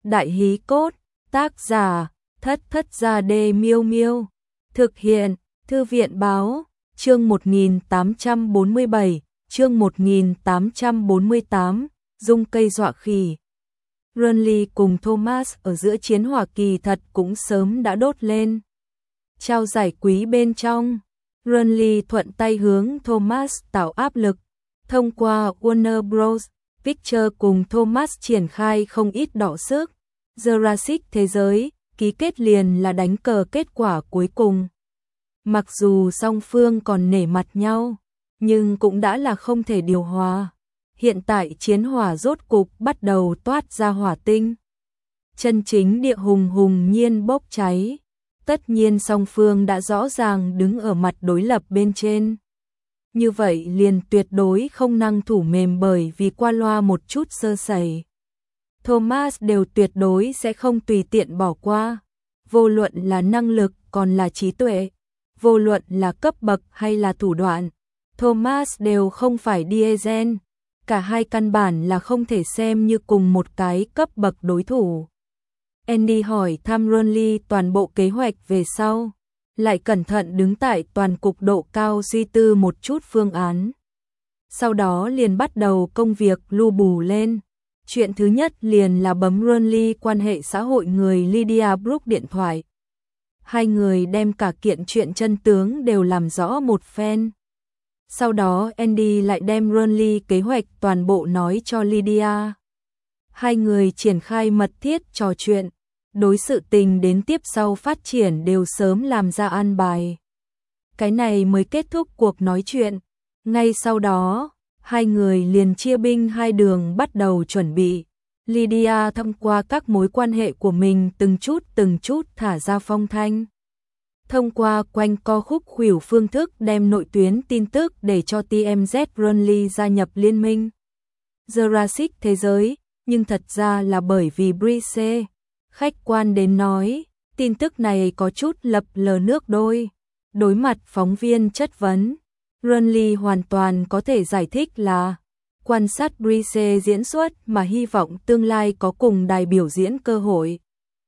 Đại hí cốt, tác giả, Thất Thất Gia Đê Miêu Miêu. Thực hiện, Thư viện Báo, chương 1847, chương 1848, dung cây dọa khỉ. Renly cùng Thomas ở giữa chiến hỏa kỳ thật cũng sớm đã đốt lên. Trao giải quý bên trong, Renly thuận tay hướng Thomas tạo áp lực. Thông qua Warner Bros. Pictures cùng Thomas triển khai không ít đọ sức. Jurassic Thế Giới, ký kết liền là đánh cờ kết quả cuối cùng. Mặc dù song phương còn nể mặt nhau, nhưng cũng đã là không thể điều hòa. Hiện tại chiến hỏa rốt cục bắt đầu toát ra hỏa tinh. Chân chính địa hùng hùng nhiên bốc cháy. Tất nhiên song phương đã rõ ràng đứng ở mặt đối lập bên trên. Như vậy liền tuyệt đối không năng thủ mềm bởi vì qua loa một chút sơ sẩy. Thomas đều tuyệt đối sẽ không tùy tiện bỏ qua. Vô luận là năng lực còn là trí tuệ, vô luận là cấp bậc hay là thủ đoạn, Thomas đều không phải Diesel. Cả hai căn bản là không thể xem như cùng một cái cấp bậc đối thủ. Andy hỏi thăm Renly toàn bộ kế hoạch về sau, lại cẩn thận đứng tại toàn cục độ cao suy tư một chút phương án. Sau đó liền bắt đầu công việc lu bù lên. Chuyện thứ nhất liền là bấm Renly quan hệ xã hội người Lydia Brooke điện thoại. Hai người đem cả kiện chuyện chân tướng đều làm rõ một phen. Sau đó Andy lại đem Renly kế hoạch toàn bộ nói cho Lydia. Hai người triển khai mật thiết trò chuyện, đối sự tình đến tiếp sau phát triển đều sớm làm ra an bài. Cái này mới kết thúc cuộc nói chuyện. Ngay sau đó, hai người liền chia binh hai đường bắt đầu chuẩn bị. Lydia thông qua các mối quan hệ của mình từng chút thả ra phong thanh. Thông qua quanh co khúc khuỷu phương thức đem nội tuyến tin tức để cho TMZ Renly gia nhập liên minh Jurassic Thế Giới, nhưng thật ra là bởi vì Brice. Khách quan đến nói, tin tức này có chút lập lờ nước đôi. Đối mặt phóng viên chất vấn, Renly hoàn toàn có thể giải thích là quan sát Brice diễn xuất mà hy vọng tương lai có cùng đài biểu diễn cơ hội.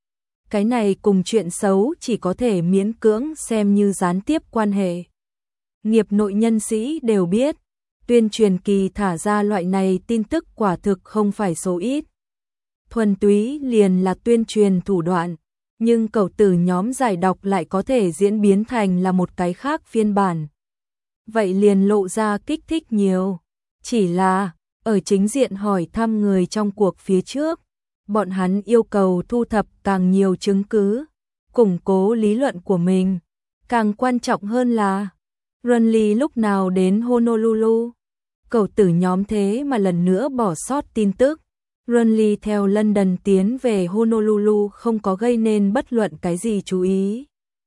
Cái này cùng chuyện xấu chỉ có thể miễn cưỡng xem như gián tiếp quan hệ. Nghiệp nội nhân sĩ đều biết, tuyên truyền kỳ thả ra loại này tin tức quả thực không phải số ít. Thuần túy liền là tuyên truyền thủ đoạn, nhưng cẩu tử nhóm giải đọc lại có thể diễn biến thành là một cái khác phiên bản. Vậy liền lộ ra kích thích nhiều. Chỉ là, ở chính diện hỏi thăm người trong cuộc phía trước, bọn hắn yêu cầu thu thập càng nhiều chứng cứ, củng cố lý luận của mình. Càng quan trọng hơn là, Renly lúc nào đến Honolulu, cẩu tử nhóm thế mà lần nữa bỏ sót tin tức. Renly theo London tiến về Honolulu không có gây nên bất luận cái gì chú ý.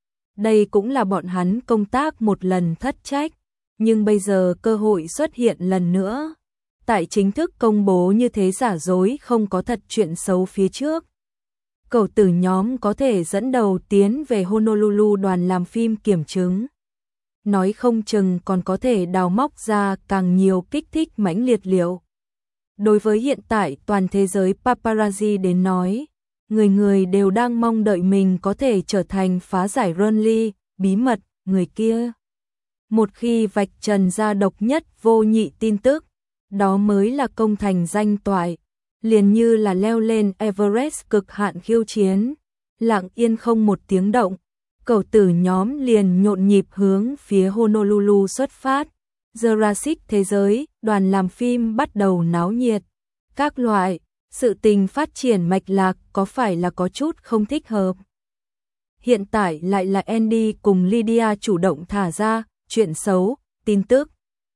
Đây cũng là bọn hắn công tác một lần thất trách, nhưng bây giờ cơ hội xuất hiện lần nữa. Tại chính thức công bố như thế giả dối không có thật chuyện xấu phía trước. Cẩu tử nhóm có thể dẫn đầu tiến về Honolulu đoàn làm phim kiểm chứng. Nói không chừng còn có thể đào móc ra càng nhiều kích thích mãnh liệt liệu. Đối với hiện tại toàn thế giới paparazzi đến nói, người người đều đang mong đợi mình có thể trở thành phá giải Renly, bí mật, người kia. Một khi vạch trần ra độc nhất vô nhị tin tức, đó mới là công thành danh toại, liền như là leo lên Everest cực hạn khiêu chiến, lặng yên không một tiếng động, cẩu tử nhóm liền nhộn nhịp hướng phía Honolulu xuất phát. Jurassic Thế Giới, đoàn làm phim bắt đầu náo nhiệt. Các loại, sự tình phát triển mạch lạc có phải là có chút không thích hợp. Hiện tại lại là Andy cùng Lydia chủ động thả ra chuyện xấu, tin tức.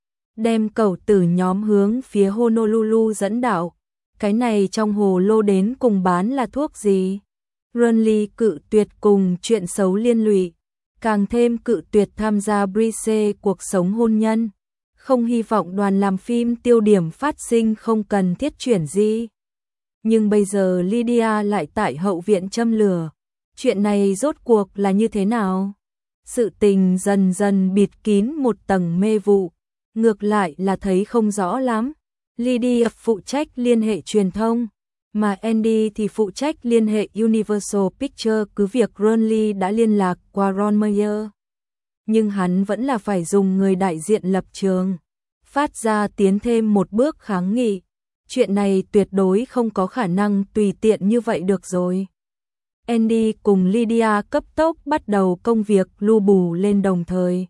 Đem cẩu tử nhóm hướng phía Honolulu dẫn đạo. Cái này trong hồ lô đến cùng bán là thuốc gì? Renly cự tuyệt cùng chuyện xấu liên lụy, càng thêm cự tuyệt tham gia Brice cuộc sống hôn nhân. Không hy vọng đoàn làm phim tiêu điểm phát sinh không cần thiết chuyển gì. Nhưng bây giờ Lydia lại tại hậu viện châm lửa. Chuyện này rốt cuộc là như thế nào? Sự tình dần dần bịt kín một tầng mê vụ. Ngược lại là thấy không rõ lắm. Lydia phụ trách liên hệ truyền thông. Mà Andy thì phụ trách liên hệ Universal Pictures, cứ việc Ronly đã liên lạc qua Ron Meyer. Nhưng hắn vẫn là phải dùng người đại diện lập trường, phát ra tiến thêm một bước kháng nghị. Chuyện này tuyệt đối không có khả năng tùy tiện như vậy được rồi. Andy cùng Lydia cấp tốc bắt đầu công việc lu bù lên đồng thời.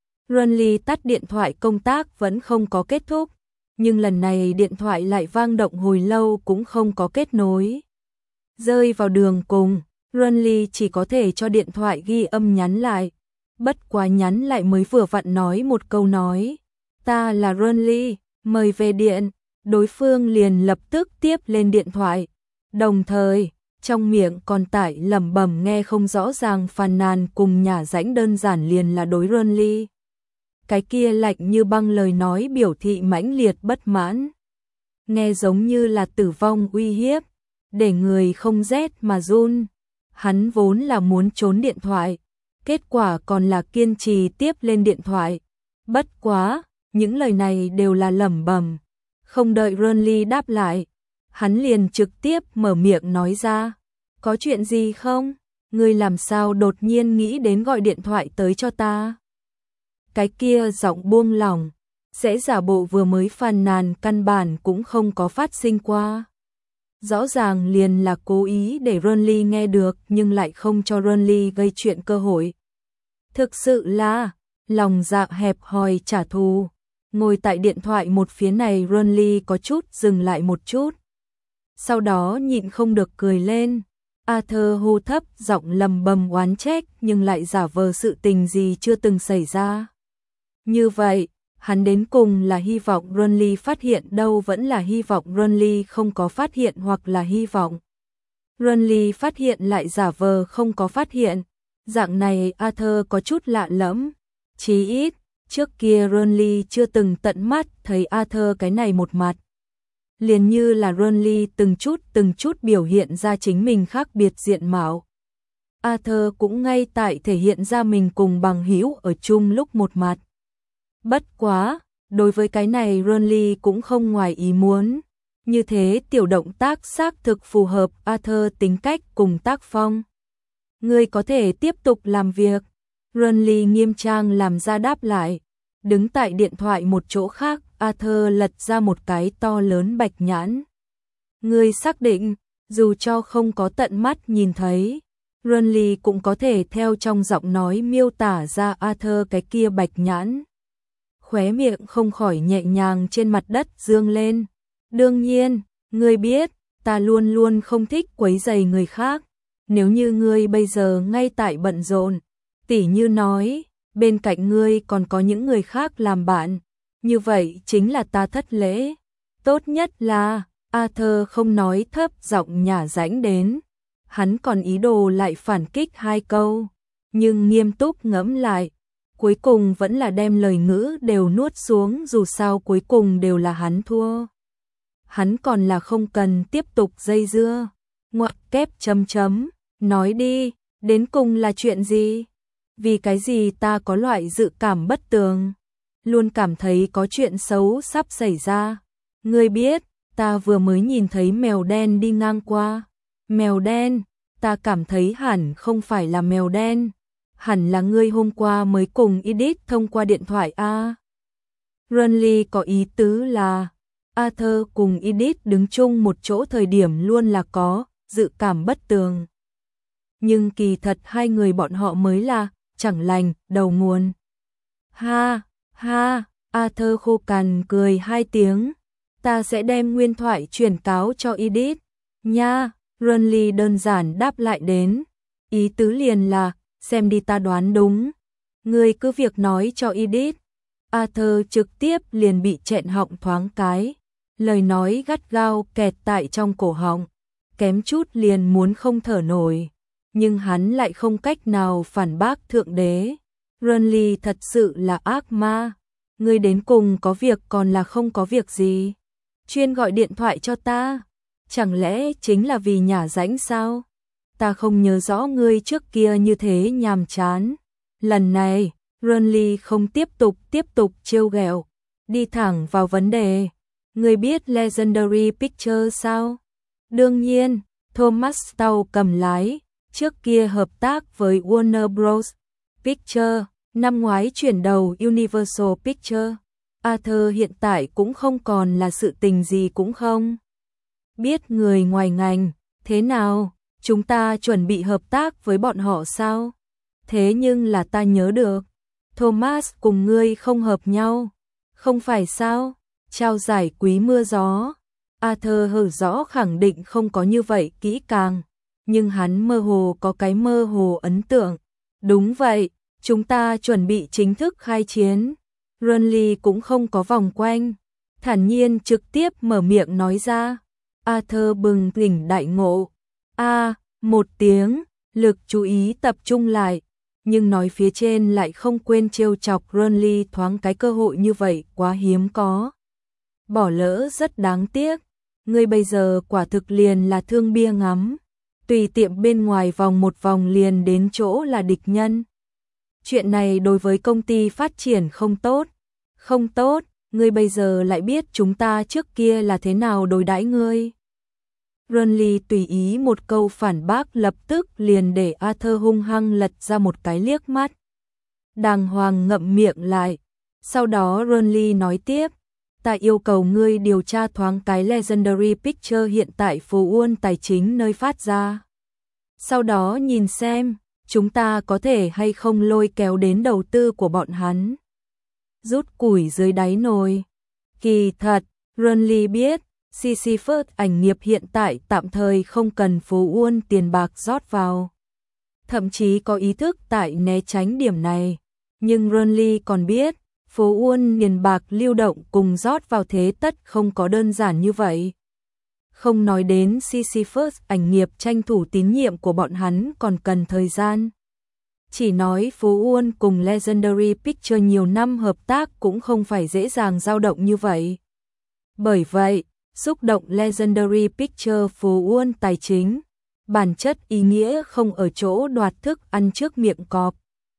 Ronly tắt điện thoại công tác vẫn không có kết thúc, nhưng lần này điện thoại lại vang động hồi lâu cũng không có kết nối. Rơi vào đường cùng, Ronly chỉ có thể cho điện thoại ghi âm nhắn lại. Bất quá nhắn lại mới vừa vặn nói một câu nói: "Ta là Ronly, mời về điện." Đối phương liền lập tức tiếp lên điện thoại. Đồng thời, trong miệng còn tải lẩm bẩm nghe không rõ ràng phàn nàn cùng nhả rãnh đơn giản liền là đối Ronly. Cái kia lạnh như băng lời nói biểu thị mãnh liệt bất mãn. Nghe giống như là tử vong uy hiếp, để người không rét mà run. Hắn vốn là muốn trốn điện thoại, kết quả còn là kiên trì tiếp lên điện thoại. Bất quá, những lời này đều là lẩm bẩm. Không đợi Ronly đáp lại, hắn liền trực tiếp mở miệng nói ra: "Có chuyện gì không? Ngươi làm sao đột nhiên nghĩ đến gọi điện thoại tới cho ta?" Cái kia giọng buông lỏng, sẽ giả bộ vừa mới phàn nàn căn bản cũng không có phát sinh qua. Rõ ràng liền là cố ý để Ronly nghe được nhưng lại không cho Ronly gây chuyện cơ hội. Thực sự là lòng dạ hẹp hòi trả thù. Ngồi tại điện thoại một phía này, Ronly có chút dừng lại một chút. Sau đó nhịn không được cười lên. Arthur hô thấp giọng lầm bầm oán trách nhưng lại giả vờ sự tình gì chưa từng xảy ra. Như vậy, hắn đến cùng là hy vọng Ronly phát hiện đâu vẫn là hy vọng Ronly không có phát hiện, hoặc là hy vọng Ronly phát hiện lại giả vờ không có phát hiện. Dạng này Arthur có chút lạ lẫm. Chí ít, trước kia Ronly chưa từng tận mắt thấy Arthur cái này một mặt. Liền như là Ronly từng chút biểu hiện ra chính mình khác biệt diện mạo. Arthur cũng ngay tại thể hiện ra mình cùng bằng hữu ở chung lúc một mặt. Bất quá, đối với cái này Ronly cũng không ngoài ý muốn. Như thế tiểu động tác xác thực phù hợp Arthur tính cách cùng tác phong. Ngươi có thể tiếp tục làm việc. Ronly nghiêm trang làm ra đáp lại. Đứng tại điện thoại một chỗ khác, Arthur lật ra một cái to lớn bạch nhãn. Ngươi xác định, dù cho không có tận mắt nhìn thấy, Ronly cũng có thể theo trong giọng nói miêu tả ra Arthur cái kia bạch nhãn. Khóe miệng không khỏi nhẹ nhàng trên mặt đất dương lên. Đương nhiên, ngươi biết, ta luôn luôn không thích quấy rầy người khác. Nếu như ngươi bây giờ ngay tại bận rộn, tỉ như nói, bên cạnh ngươi còn có những người khác làm bạn, như vậy chính là ta thất lễ. Tốt nhất là, Arthur không nói thấp giọng nhả rãnh đến. Hắn còn ý đồ lại phản kích hai câu, nhưng nghiêm túc ngẫm lại, cuối cùng vẫn là đem lời ngữ đều nuốt xuống, dù sao cuối cùng đều là hắn thua. Hắn còn là không cần tiếp tục dây dưa. Ngoặc kép chấm chấm, nói đi, đến cùng là chuyện gì? Vì cái gì ta có loại dự cảm bất tường, luôn cảm thấy có chuyện xấu sắp xảy ra. Ngươi biết, ta vừa mới nhìn thấy mèo đen đi ngang qua. Mèo đen, ta cảm thấy hẳn không phải là mèo đen, hẳn là ngươi hôm qua mới cùng Edith thông qua điện thoại a. Ronly có ý tứ là Arthur cùng Edith đứng chung một chỗ thời điểm luôn là có dự cảm bất tường. Nhưng kỳ thật hai người bọn họ mới là chẳng lành đầu nguồn. Ha, ha, Arthur khô cằn cười hai tiếng. Ta sẽ đem nguyên thoại truyền cáo cho Edith. Nha, Ronly đơn giản đáp lại đến. Ý tứ liền là, xem đi ta đoán đúng. Ngươi cứ việc nói cho Edith. Arthur trực tiếp liền bị chẹn họng thoáng cái. Lời nói gắt gao kẹt tại trong cổ họng. Kém chút liền muốn không thở nổi. Nhưng hắn lại không cách nào phản bác thượng đế. Ronly thật sự là ác ma. Ngươi đến cùng có việc còn là không có việc gì? Chuyên gọi điện thoại cho ta. Chẳng lẽ chính là vì nhả rãnh sao? Ta không nhớ rõ ngươi trước kia như thế nhàm chán. Lần này, Ronly không tiếp tục trêu ghẹo, đi thẳng vào vấn đề. Ngươi biết Legendary Pictures sao? Đương nhiên, Thomas Tàu cầm lái, trước kia hợp tác với Warner Bros. Pictures, năm ngoái chuyển đầu Universal Pictures. Arthur hiện tại cũng không còn là sự tình gì cũng không biết người ngoài ngành, thế nào, chúng ta chuẩn bị hợp tác với bọn họ sao? Thế nhưng là ta nhớ được, Thomas cùng ngươi không hợp nhau, không phải sao? Trao giải quý mưa gió. Arthur hở rõ khẳng định không có như vậy kỹ càng, nhưng hắn mơ hồ có cái mơ hồ ấn tượng. Đúng vậy, chúng ta chuẩn bị chính thức khai chiến. Renly cũng không có vòng quanh, thản nhiên trực tiếp mở miệng nói ra. Arthur bừng tỉnh đại ngộ. Một tiếng, lực chú ý tập trung lại, nhưng nói phía trên lại không quên trêu chọc Renly thoáng cái cơ hội như vậy quá hiếm có. Bỏ lỡ rất đáng tiếc, ngươi bây giờ quả thực liền là thương bia ngắm, tùy tiệm bên ngoài vòng một vòng liền đến chỗ là địch nhân. Chuyện này đối với công ty phát triển không tốt. Không tốt, ngươi bây giờ lại biết chúng ta trước kia là thế nào đối đãi ngươi. Renly tùy ý một câu phản bác lập tức liền để Arthur hung hăng lật ra một cái liếc mắt. Đàng hoàng ngậm miệng lại. Sau đó Renly nói tiếp, ta yêu cầu ngươi điều tra thoáng cái Legendary Pictures hiện tại phố Uôn tài chính nơi phát ra. Sau đó nhìn xem, chúng ta có thể hay không lôi kéo đến đầu tư của bọn hắn. Rút củi dưới đáy nồi. Kỳ thật, Renly biết, Sisyphus ảnh nghiệp hiện tại tạm thời không cần phố Uôn tiền bạc rót vào. Thậm chí có ý thức tại né tránh điểm này. Nhưng Renly còn biết, phố Uôn tiền bạc lưu động cùng rót vào thế tất không có đơn giản như vậy. Không nói đến Sisyphus ảnh nghiệp tranh thủ tín nhiệm của bọn hắn còn cần thời gian. Chỉ nói phố Uôn cùng Legendary Pictures nhiều năm hợp tác cũng không phải dễ dàng dao động như vậy. Bởi vậy, xúc động Legendary Pictures phố Uôn tài chính, bản chất ý nghĩa không ở chỗ đoạt thức ăn trước miệng cọp,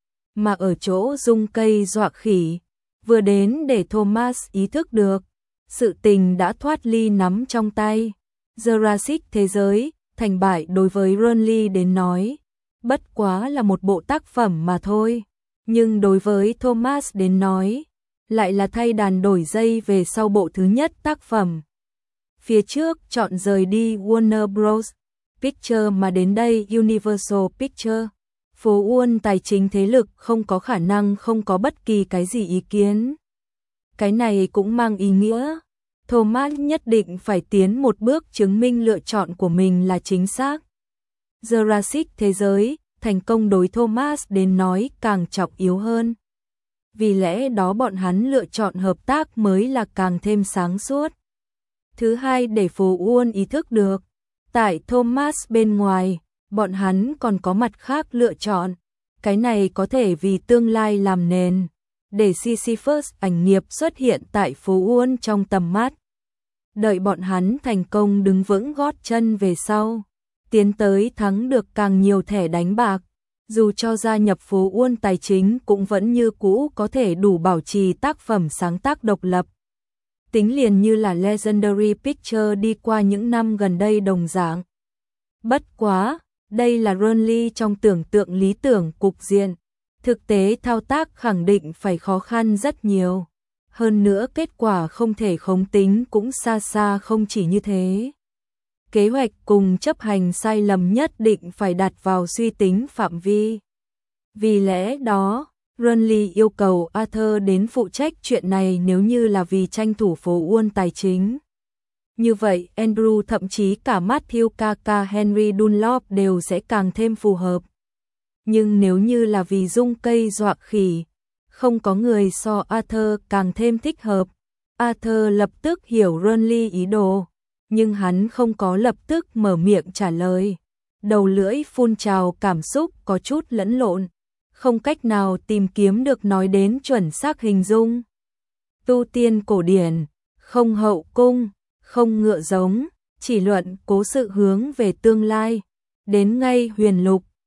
mà ở chỗ dung cây dọa khỉ. Vừa đến để Thomas ý thức được, sự tình đã thoát ly nắm trong tay. Jurassic thế giới, thành bại đối với Renly đến nói, bất quá là một bộ tác phẩm mà thôi. Nhưng đối với Thomas đến nói, lại là thay đàn đổi dây về sau bộ thứ nhất tác phẩm. Phía trước chọn rời đi Warner Bros. Pictures mà đến đây Universal Pictures. Phố Uôn tài chính thế lực không có khả năng không có bất kỳ cái gì ý kiến. Cái này cũng mang ý nghĩa, Thomas nhất định phải tiến một bước chứng minh lựa chọn của mình là chính xác. Jurassic thế giới, thành công đối Thomas đến nói càng trọng yếu hơn. Vì lẽ đó bọn hắn lựa chọn hợp tác mới là càng thêm sáng suốt. Thứ hai, để phố Uôn ý thức được, tại Thomas bên ngoài, bọn hắn còn có mặt khác lựa chọn. Cái này có thể vì tương lai làm nền, để Sisyphus ảnh nghiệp xuất hiện tại phố Uôn trong tầm mắt. Đợi bọn hắn thành công đứng vững gót chân về sau, tiến tới thắng được càng nhiều thẻ đánh bạc, dù cho gia nhập phố Uôn tài chính cũng vẫn như cũ có thể đủ bảo trì tác phẩm sáng tác độc lập. Tính liền như là Legendary Pictures đi qua những năm gần đây đồng dạng. Bất quá, đây là Renly trong tưởng tượng lý tưởng cục diện. Thực tế thao tác khẳng định phải khó khăn rất nhiều. Hơn nữa kết quả không thể khống tính cũng xa xa không chỉ như thế. Kế hoạch cùng chấp hành sai lầm nhất định phải đặt vào suy tính phạm vi. Vì lẽ đó, Renly yêu cầu Arthur đến phụ trách chuyện này nếu như là vì tranh thủ phố Uôn tài chính. Như vậy, Andrew thậm chí cả Matthew Kaka Henry Dunlop đều sẽ càng thêm phù hợp. Nhưng nếu như là vì dung cây dọa khỉ, không có người so Arthur càng thêm thích hợp. Arthur lập tức hiểu Renly ý đồ, nhưng hắn không có lập tức mở miệng trả lời. Đầu lưỡi phun trào cảm xúc có chút lẫn lộn, không cách nào tìm kiếm được nói đến chuẩn xác hình dung. Tu tiên cổ điển, không hậu cung, không ngựa giống, chỉ luận cố sự hướng về tương lai. Đến ngay huyền lục,